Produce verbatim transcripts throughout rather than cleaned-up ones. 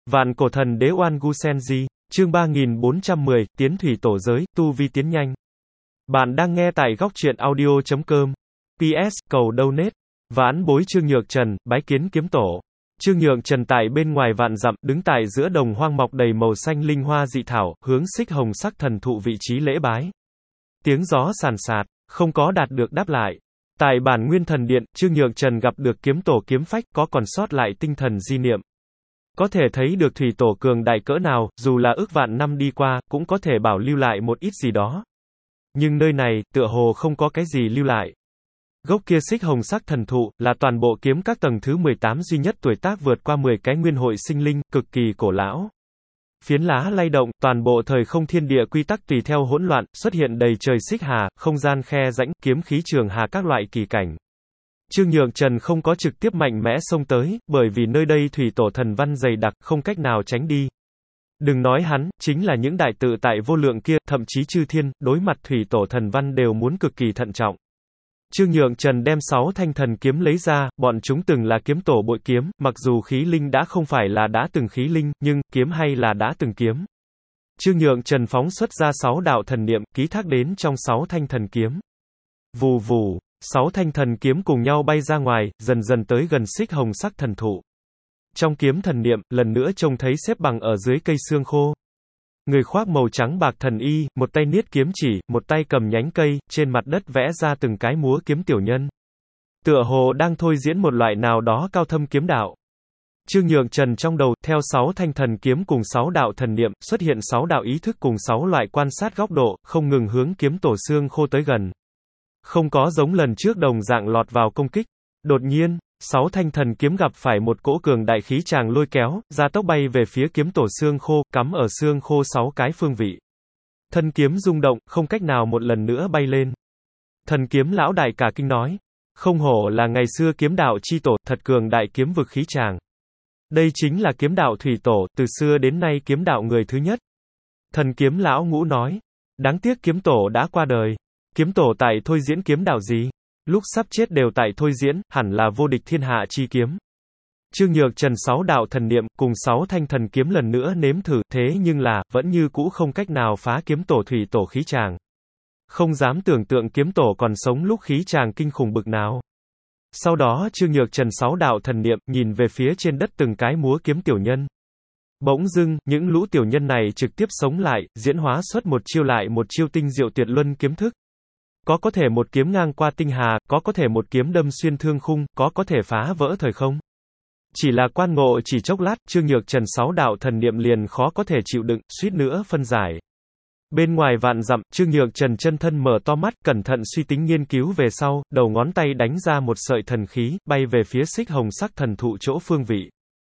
Vạn cổ thần đế Oan Gu Senji, chương ba nghìn bốn trăm mười, tiến thủy tổ giới, tu vi tiến nhanh. Bạn đang nghe tại góc truyện audio chấm com. pê ét, cầu donate. Vãn bối Trương Nhược Trần, bái kiến kiếm tổ. Trương Nhược Trần tại bên ngoài vạn dặm, đứng tại giữa đồng hoang mọc đầy màu xanh linh hoa dị thảo, hướng xích hồng sắc thần thụ vị trí lễ bái. Tiếng gió sàn sạt, không có đạt được đáp lại. Tại bản nguyên thần điện, Trương Nhược Trần gặp được kiếm tổ kiếm phách, có còn sót lại tinh thần di niệm. Có thể thấy được thủy tổ cường đại cỡ nào, dù là ước vạn năm đi qua, cũng có thể bảo lưu lại một ít gì đó. Nhưng nơi này, tựa hồ không có cái gì lưu lại. Gốc kia xích hồng sắc thần thụ, là toàn bộ kiếm các tầng thứ mười tám duy nhất tuổi tác vượt qua mười cái nguyên hội sinh linh, cực kỳ cổ lão. Phiến lá lay động, toàn bộ thời không thiên địa quy tắc tùy theo hỗn loạn, xuất hiện đầy trời xích hà, không gian khe rãnh, kiếm khí trường hà các loại kỳ cảnh. Trương Nhược Trần không có trực tiếp mạnh mẽ xông tới, bởi vì nơi đây thủy tổ thần văn dày đặc, không cách nào tránh đi. Đừng nói hắn, chính là những đại tự tại vô lượng kia, thậm chí chư thiên, đối mặt thủy tổ thần văn đều muốn cực kỳ thận trọng. Trương Nhược Trần đem sáu thanh thần kiếm lấy ra, bọn chúng từng là kiếm tổ bội kiếm, mặc dù khí linh đã không phải là đã từng khí linh, nhưng, kiếm hay là đã từng kiếm. Trương Nhược Trần phóng xuất ra sáu đạo thần niệm, ký thác đến trong sáu thanh thần kiếm. Vù vù, sáu thanh thần kiếm cùng nhau bay ra ngoài, dần dần tới gần xích hồng sắc thần thụ. Trong kiếm thần niệm, lần nữa trông thấy xếp bằng ở dưới cây xương khô. Người khoác màu trắng bạc thần y, một tay niết kiếm chỉ, một tay cầm nhánh cây, trên mặt đất vẽ ra từng cái múa kiếm tiểu nhân. Tựa hồ đang thôi diễn một loại nào đó cao thâm kiếm đạo. Trương Nhược Trần trong đầu, theo sáu thanh thần kiếm cùng sáu đạo thần niệm, xuất hiện sáu đạo ý thức cùng sáu loại quan sát góc độ, không ngừng hướng kiếm tổ xương khô tới gần. Không có giống lần trước đồng dạng lọt vào công kích. Đột nhiên, sáu thanh thần kiếm gặp phải một cỗ cường đại khí tràng lôi kéo, ra tốc bay về phía kiếm tổ xương khô, cắm ở xương khô sáu cái phương vị. Thân kiếm rung động, không cách nào một lần nữa bay lên. Thần kiếm lão đại cả kinh nói, không hổ là ngày xưa kiếm đạo chi tổ, thật cường đại kiếm vực khí tràng. Đây chính là kiếm đạo thủy tổ, từ xưa đến nay kiếm đạo người thứ nhất. Thần kiếm lão ngũ nói, đáng tiếc kiếm tổ đã qua đời. Kiếm tổ tại thôi diễn kiếm đạo gì? Lúc sắp chết đều tại thôi diễn, hẳn là vô địch thiên hạ chi kiếm. Trương Nhược Trần sáu đạo thần niệm, cùng sáu thanh thần kiếm lần nữa nếm thử, thế nhưng là, vẫn như cũ không cách nào phá kiếm tổ thủy tổ khí tràng. Không dám tưởng tượng kiếm tổ còn sống lúc khí tràng kinh khủng bực nào. Sau đó Trương Nhược Trần sáu đạo thần niệm, nhìn về phía trên đất từng cái múa kiếm tiểu nhân. Bỗng dưng, những lũ tiểu nhân này trực tiếp sống lại, diễn hóa xuất một chiêu lại một chiêu tinh diệu tuyệt luân kiếm thức. Có có thể một kiếm ngang qua tinh hà, có có thể một kiếm đâm xuyên thương khung, có có thể phá vỡ thời không. Chỉ là quan ngộ chỉ chốc lát, Trương Nhược Trần sáu đạo thần niệm liền khó có thể chịu đựng, suýt nữa phân giải. Bên ngoài vạn dặm, Trương Nhược Trần chân thân mở to mắt, cẩn thận suy tính nghiên cứu về sau, đầu ngón tay đánh ra một sợi thần khí, bay về phía xích hồng sắc thần thụ chỗ phương vị.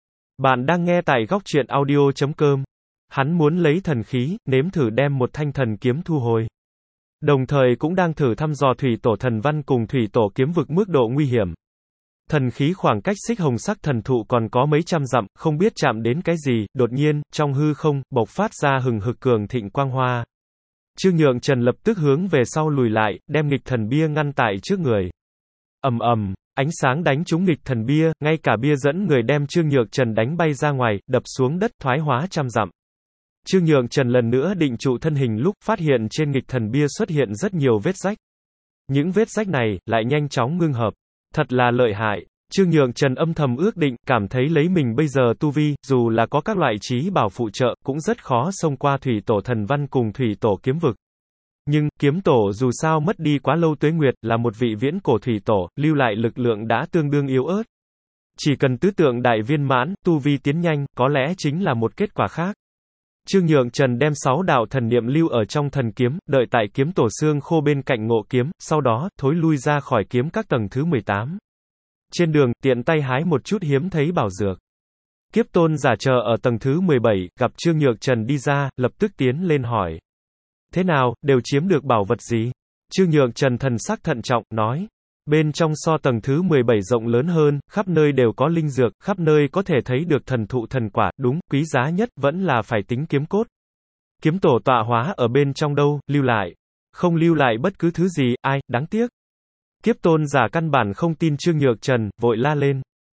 Bạn đang nghe tại góc truyện audio chấm com. Hắn muốn lấy thần khí, nếm thử đem một thanh thần kiếm thu hồi. Đồng thời cũng đang thử thăm dò thủy tổ thần văn cùng thủy tổ kiếm vực mức độ nguy hiểm. Thần khí khoảng cách xích hồng sắc thần thụ còn có mấy trăm dặm, không biết chạm đến cái gì, đột nhiên, trong hư không, bộc phát ra hừng hực cường thịnh quang hoa. Trương Nhược Trần lập tức hướng về sau lùi lại, đem nghịch thần bia ngăn tại trước người. Ầm ầm, ánh sáng đánh trúng nghịch thần bia, ngay cả bia dẫn người đem Trương Nhược Trần đánh bay ra ngoài, đập xuống đất, thoái hóa trăm dặm. Trương Nhược Trần lần nữa định trụ thân hình lúc phát hiện trên nghịch thần bia xuất hiện rất nhiều vết rách. Những vết rách này, lại nhanh chóng ngưng hợp. Thật là lợi hại. Trương Nhược Trần âm thầm ước định, cảm thấy lấy mình bây giờ tu vi, dù là có các loại trí bảo phụ trợ, cũng rất khó xông qua thủy tổ thần văn cùng thủy tổ kiếm vực. Nhưng, kiếm tổ dù sao mất đi quá lâu tuế nguyệt, là một vị viễn cổ thủy tổ, lưu lại lực lượng đã tương đương yếu ớt. Chỉ cần tứ tượng đại viên mãn, tu vi tiến nhanh, có lẽ chính là một kết quả khác. Trương Nhược Trần đem sáu đạo thần niệm lưu ở trong thần kiếm, đợi tại kiếm tổ xương khô bên cạnh ngộ kiếm, sau đó, thối lui ra khỏi kiếm các tầng thứ mười tám. Trên đường, tiện tay hái một chút hiếm thấy bảo dược. Kiếp tôn giả chờ ở tầng thứ mười bảy, gặp Trương Nhược Trần đi ra, lập tức tiến lên hỏi. Thế nào, đều chiếm được bảo vật gì? Trương Nhược Trần thần sắc thận trọng, nói. Bên trong so tầng thứ mười bảy rộng lớn hơn, khắp nơi đều có linh dược, khắp nơi có thể thấy được thần thụ thần quả, đúng, quý giá nhất, vẫn là phải tính kiếm cốt. Kiếm tổ tọa hóa ở bên trong đâu, lưu lại. Không lưu lại bất cứ thứ gì, ai, đáng tiếc. Kiếp tôn giả căn bản không tin Trương Nhược Trần, vội la lên.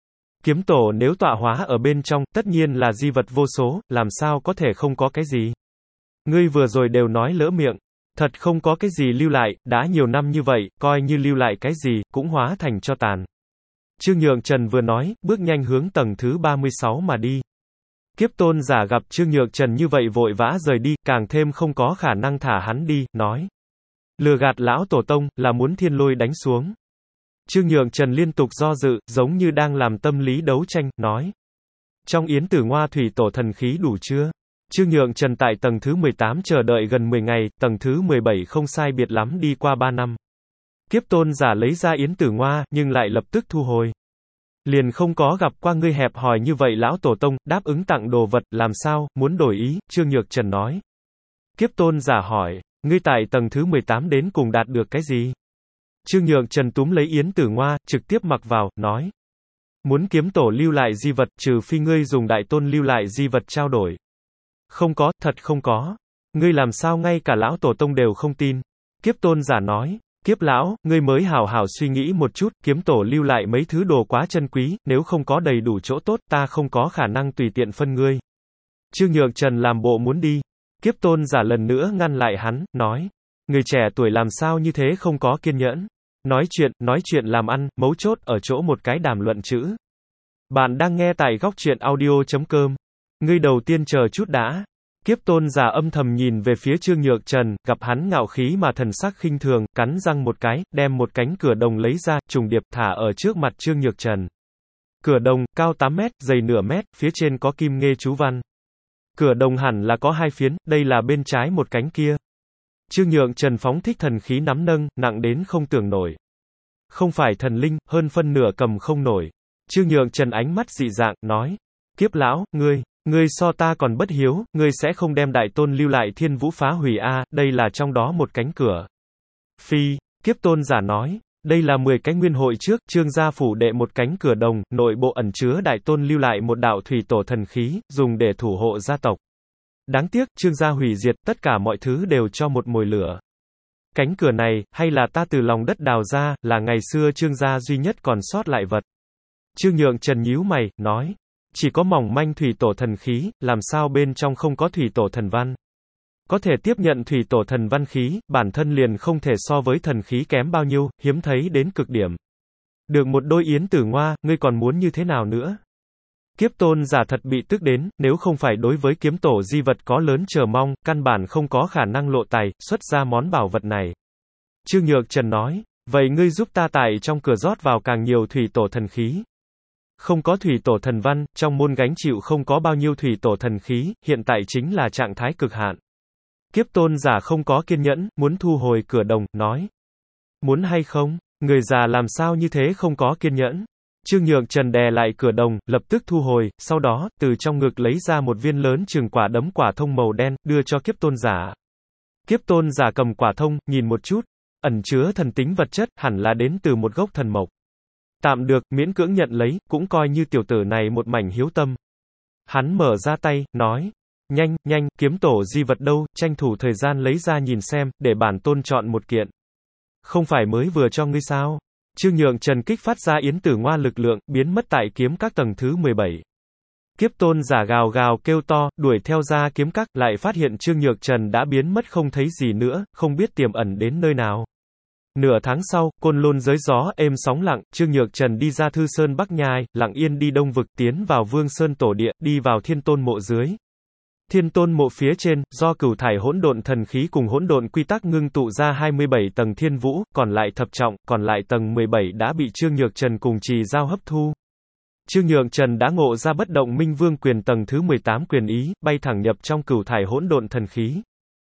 Kiếm tổ nếu tọa hóa ở bên trong, tất nhiên là di vật vô số, làm sao có thể không có cái gì. Ngươi vừa rồi đều nói lỡ miệng. Thật không có cái gì lưu lại, đã nhiều năm như vậy, coi như lưu lại cái gì, cũng hóa thành cho tàn. Trương Nhượng Trần vừa nói, bước nhanh hướng tầng thứ ba mươi sáu mà đi. Kiếp tôn giả gặp Trương Nhượng Trần như vậy vội vã rời đi, càng thêm không có khả năng thả hắn đi, nói. Lừa gạt lão tổ tông, là muốn thiên lôi đánh xuống. Trương Nhượng Trần liên tục do dự, giống như đang làm tâm lý đấu tranh, nói. Trong yến tử ngoa thủy tổ thần khí đủ chưa? Trương Nhượng Trần tại tầng thứ mười tám chờ đợi gần mười ngày, tầng thứ mười bảy không sai biệt lắm đi qua ba năm. Kiếp tôn giả lấy ra yến tử ngoa, nhưng lại lập tức thu hồi. Liền không có gặp qua ngươi hẹp hòi như vậy lão tổ tông, đáp ứng tặng đồ vật, làm sao, muốn đổi ý, Trương Nhượng Trần nói. Kiếp tôn giả hỏi, ngươi tại tầng thứ mười tám đến cùng đạt được cái gì? Trương Nhượng Trần túm lấy yến tử ngoa, trực tiếp mặc vào, nói. Muốn kiếm tổ lưu lại di vật, trừ phi ngươi dùng đại tôn lưu lại di vật trao đổi. Không có, thật không có. Ngươi làm sao ngay cả lão tổ tông đều không tin. Kiếp tôn giả nói. Kiếp lão, ngươi mới hảo hảo suy nghĩ một chút, kiếm tổ lưu lại mấy thứ đồ quá chân quý, nếu không có đầy đủ chỗ tốt, ta không có khả năng tùy tiện phân ngươi. Trương Nhượng Trần làm bộ muốn đi. Kiếp tôn giả lần nữa ngăn lại hắn, nói. Người trẻ tuổi làm sao như thế không có kiên nhẫn. Nói chuyện, nói chuyện làm ăn, mấu chốt ở chỗ một cái đàm luận chữ. Bạn đang nghe tại góc truyện audio chấm com. Ngươi đầu tiên chờ chút đã. Kiếp tôn giả âm thầm nhìn về phía Trương Nhượng Trần, gặp hắn ngạo khí mà thần sắc khinh thường, cắn răng một cái, đem một cánh cửa đồng lấy ra, trùng điệp thả ở trước mặt Trương Nhượng Trần. Cửa đồng, cao tám mét, dày nửa mét, phía trên có kim nghê chú văn. Cửa đồng hẳn là có hai phiến, đây là bên trái một cánh kia. Trương Nhượng Trần phóng thích thần khí nắm nâng, nặng đến không tưởng nổi. Không phải thần linh, hơn phân nửa cầm không nổi. Trương Nhượng Trần ánh mắt dị dạng, nói. Kiếp lão, ngươi. Ngươi so ta còn bất hiếu, ngươi sẽ không đem đại tôn lưu lại thiên vũ phá hủy a, đây là trong đó một cánh cửa. Phi, kiếp tôn giả nói, đây là mười cái nguyên hội trước, Trương gia phủ đệ một cánh cửa đồng, nội bộ ẩn chứa đại tôn lưu lại một đạo thủy tổ thần khí, dùng để thủ hộ gia tộc. Đáng tiếc, Trương gia hủy diệt, tất cả mọi thứ đều cho một mồi lửa. Cánh cửa này, hay là ta từ lòng đất đào ra, là ngày xưa Trương gia duy nhất còn sót lại vật. Trương Nhượng Trần nhíu mày, nói. Chỉ có mỏng manh thủy tổ thần khí, làm sao bên trong không có thủy tổ thần văn. Có thể tiếp nhận thủy tổ thần văn khí, bản thân liền không thể so với thần khí kém bao nhiêu, hiếm thấy đến cực điểm. Được một đôi yến tử ngoa, ngươi còn muốn như thế nào nữa? Kiếp tôn giả thật bị tức đến, nếu không phải đối với kiếm tổ di vật có lớn chờ mong, căn bản không có khả năng lộ tài, xuất ra món bảo vật này. Trương Nhượng Trần nói, vậy ngươi giúp ta tại trong cửa rót vào càng nhiều thủy tổ thần khí. Không có thủy tổ thần văn, trong môn gánh chịu không có bao nhiêu thủy tổ thần khí, hiện tại chính là trạng thái cực hạn. Kiếp tôn giả không có kiên nhẫn, muốn thu hồi cửa đồng, nói. Muốn hay không? Người già làm sao như thế không có kiên nhẫn? Trương Nhượng Trần đè lại cửa đồng, lập tức thu hồi, sau đó, từ trong ngực lấy ra một viên lớn chừng quả đấm quả thông màu đen, đưa cho kiếp tôn giả. Kiếp tôn giả cầm quả thông, nhìn một chút, ẩn chứa thần tính vật chất, hẳn là đến từ một gốc thần mộc. Tạm được, miễn cưỡng nhận lấy, cũng coi như tiểu tử này một mảnh hiếu tâm. Hắn mở ra tay, nói. Nhanh, nhanh, kiếm tổ di vật đâu, tranh thủ thời gian lấy ra nhìn xem, để bản tôn chọn một kiện. Không phải mới vừa cho ngươi sao? Trương Nhượng Trần kích phát ra yến tử ngoa lực lượng, biến mất tại kiếm các tầng thứ mười bảy. Kiếp tôn giả gào gào kêu to, đuổi theo ra kiếm các, lại phát hiện Trương Nhượng Trần đã biến mất không thấy gì nữa, không biết tiềm ẩn đến nơi nào. Nửa tháng sau, Côn Lôn giới gió êm sóng lặng, Trương Nhượng Trần đi ra Thư Sơn Bắc Nhai, lặng yên đi Đông Vực, tiến vào Vương Sơn Tổ Địa, đi vào Thiên Tôn Mộ dưới. Thiên Tôn Mộ phía trên, do cửu thải hỗn độn thần khí cùng hỗn độn quy tắc ngưng tụ ra hai mươi bảy tầng thiên vũ, còn lại thập trọng, còn lại tầng mười bảy đã bị Trương Nhượng Trần cùng Trì Giao hấp thu. Trương Nhượng Trần đã ngộ ra bất động minh vương quyền tầng thứ mười tám quyền ý, bay thẳng nhập trong cửu thải hỗn độn thần khí.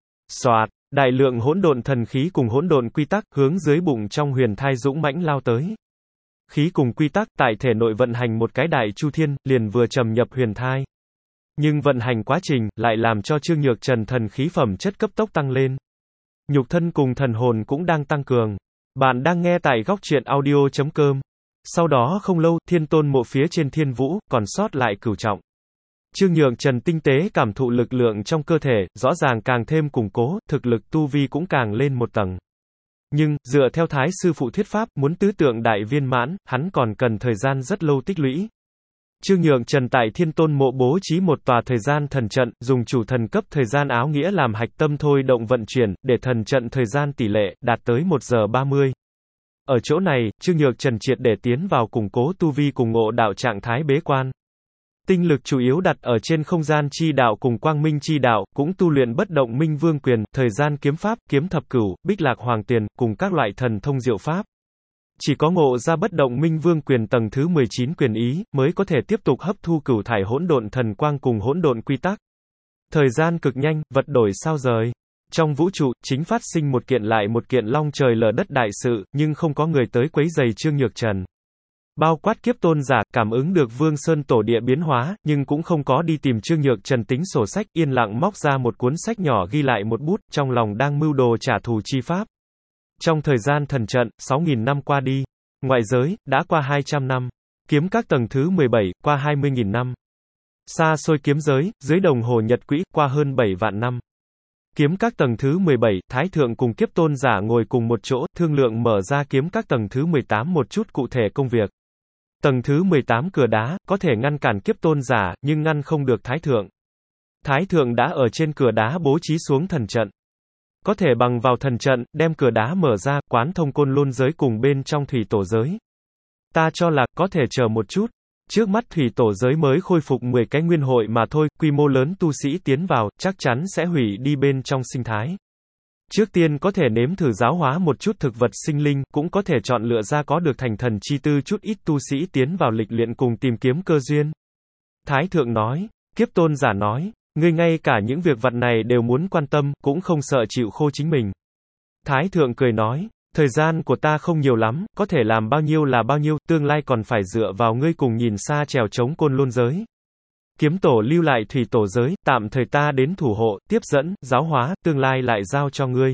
Soạt, đại lượng hỗn độn thần khí cùng hỗn độn quy tắc hướng dưới bụng trong huyền thai dũng mãnh lao tới. Khí cùng quy tắc tại thể nội vận hành một cái đại chu thiên, liền vừa trầm nhập huyền thai. Nhưng vận hành quá trình lại làm cho Trương Nhượng Trần thần khí phẩm chất cấp tốc tăng lên. Nhục thân cùng thần hồn cũng đang tăng cường. Bạn đang nghe tại góc truyện audio chấm com. Sau đó không lâu, Thiên Tôn Mộ phía trên thiên vũ, còn sót lại cửu trọng. Trương Nhượng Trần tinh tế cảm thụ lực lượng trong cơ thể, rõ ràng càng thêm củng cố, thực lực tu vi cũng càng lên một tầng. Nhưng, dựa theo Thái sư phụ thuyết pháp, muốn tứ tượng đại viên mãn, hắn còn cần thời gian rất lâu tích lũy. Trương Nhượng Trần tại Thiên Tôn Mộ bố trí một tòa thời gian thần trận, dùng chủ thần cấp thời gian áo nghĩa làm hạch tâm thôi động vận chuyển, để thần trận thời gian tỷ lệ đạt tới một giờ ba mươi. Ở chỗ này, Trương Nhượng Trần triệt để tiến vào củng cố tu vi cùng ngộ đạo trạng thái bế quan. Tinh lực chủ yếu đặt ở trên không gian chi đạo cùng quang minh chi đạo, cũng tu luyện bất động minh vương quyền, thời gian kiếm pháp, kiếm thập cửu, bích lạc hoàng tiền, cùng các loại thần thông diệu pháp. Chỉ có ngộ ra bất động minh vương quyền tầng thứ mười chín quyền ý, mới có thể tiếp tục hấp thu cửu thải hỗn độn thần quang cùng hỗn độn quy tắc. Thời gian cực nhanh, vật đổi sao rời. Trong vũ trụ, chính phát sinh một kiện lại một kiện long trời lở đất đại sự, nhưng không có người tới quấy rầy Trương Nhược Trần. Bao quát kiếp tôn giả, cảm ứng được Vương Sơn tổ địa biến hóa, nhưng cũng không có đi tìm Trương Nhược Trần tính sổ sách, yên lặng móc ra một cuốn sách nhỏ ghi lại một bút, trong lòng đang mưu đồ trả thù chi pháp. Trong thời gian thần trận, sáu nghìn năm qua đi. Ngoại giới, đã qua hai trăm năm. Kiếm các tầng thứ mười bảy, qua hai mươi nghìn năm. Xa xôi kiếm giới, dưới đồng hồ nhật quỹ, qua hơn bảy vạn năm. Kiếm các tầng thứ mười bảy, Thái Thượng cùng kiếp tôn giả ngồi cùng một chỗ, thương lượng mở ra kiếm các tầng thứ mười tám một chút cụ thể công việc. Tầng thứ mười tám cửa đá, có thể ngăn cản kiếp tôn giả, nhưng ngăn không được Thái Thượng. Thái Thượng đã ở trên cửa đá bố trí xuống thần trận. Có thể bằng vào thần trận, đem cửa đá mở ra, quán thông côn lôn giới cùng bên trong thủy tổ giới. Ta cho là, có thể chờ một chút. Trước mắt thủy tổ giới mới khôi phục mười cái nguyên hội mà thôi, quy mô lớn tu sĩ tiến vào, chắc chắn sẽ hủy đi bên trong sinh thái. Trước tiên có thể nếm thử giáo hóa một chút thực vật sinh linh, cũng có thể chọn lựa ra có được thành thần chi tư chút ít tu sĩ tiến vào lịch luyện cùng tìm kiếm cơ duyên. Thái Thượng nói, kiếp tôn giả nói, ngươi ngay cả những việc vặt này đều muốn quan tâm, cũng không sợ chịu khô chính mình. Thái Thượng cười nói, thời gian của ta không nhiều lắm, có thể làm bao nhiêu là bao nhiêu, tương lai còn phải dựa vào ngươi cùng nhìn xa trèo chống côn lôn giới. Kiếm tổ lưu lại thủy tổ giới, tạm thời ta đến thủ hộ, tiếp dẫn, giáo hóa, tương lai lại giao cho ngươi.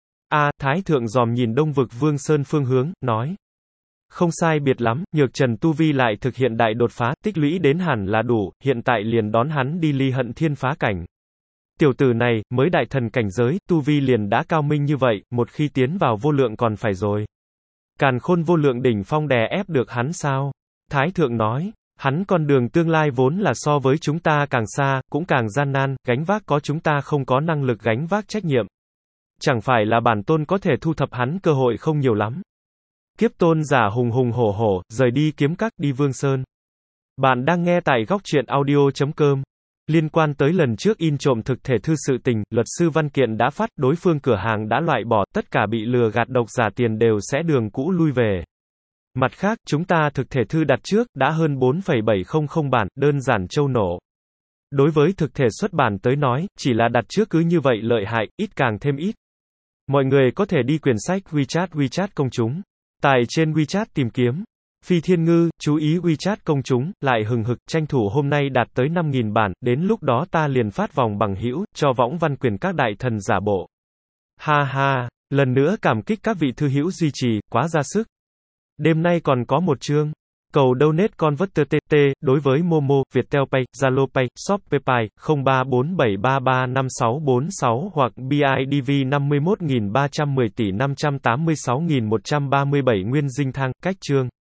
A, Thái Thượng dòm nhìn Đông vực Vương Sơn phương hướng, nói. Không sai biệt lắm, Nhược Trần tu vi lại thực hiện đại đột phá, tích lũy đến hẳn là đủ, hiện tại liền đón hắn đi ly hận thiên phá cảnh. Tiểu tử này, mới đại thần cảnh giới, tu vi liền đã cao minh như vậy, một khi tiến vào vô lượng còn phải rồi. Càn khôn vô lượng đỉnh phong đè ép được hắn sao? Thái Thượng nói. Hắn con đường tương lai vốn là so với chúng ta càng xa, cũng càng gian nan, gánh vác có chúng ta không có năng lực gánh vác trách nhiệm. Chẳng phải là bản tôn có thể thu thập hắn cơ hội không nhiều lắm. Kiếp tôn giả hùng hùng hổ hổ, rời đi kiếm các đi Vương Sơn. Bạn đang nghe tại góc truyện audio chấm com. Liên quan tới lần trước in trộm thực thể thư sự tình, luật sư văn kiện đã phát, đối phương cửa hàng đã loại bỏ, tất cả bị lừa gạt độc giả tiền đều sẽ đường cũ lui về. Mặt khác, chúng ta thực thể thư đặt trước, đã hơn bốn phẩy bảy không không bản, đơn giản trâu nổ. Đối với thực thể xuất bản tới nói, chỉ là đặt trước cứ như vậy lợi hại, ít càng thêm ít. Mọi người có thể đi quyển sách WeChat WeChat công chúng. Tại trên WeChat tìm kiếm. Phi Thiên Ngư, chú ý WeChat công chúng, lại hừng hực, tranh thủ hôm nay đạt tới năm nghìn bản, đến lúc đó ta liền phát vòng bằng hữu, cho võng văn quyền các đại thần giả bộ. Ha ha, lần nữa cảm kích các vị thư hữu duy trì, quá ra sức. Đêm nay còn có một chương. Cầu donate converter tê tê, đối với Momo, Viettel Pay, Zalo Pay, Shopee Pay, không ba bốn bảy ba ba năm sáu bốn sáu hoặc bê i đê vê năm mươi mốt nghìn ba trăm mười tỷ năm trăm tám mươi sáu nghìn một trăm ba mươi bảy Nguyên Dinh Thang, cách chương.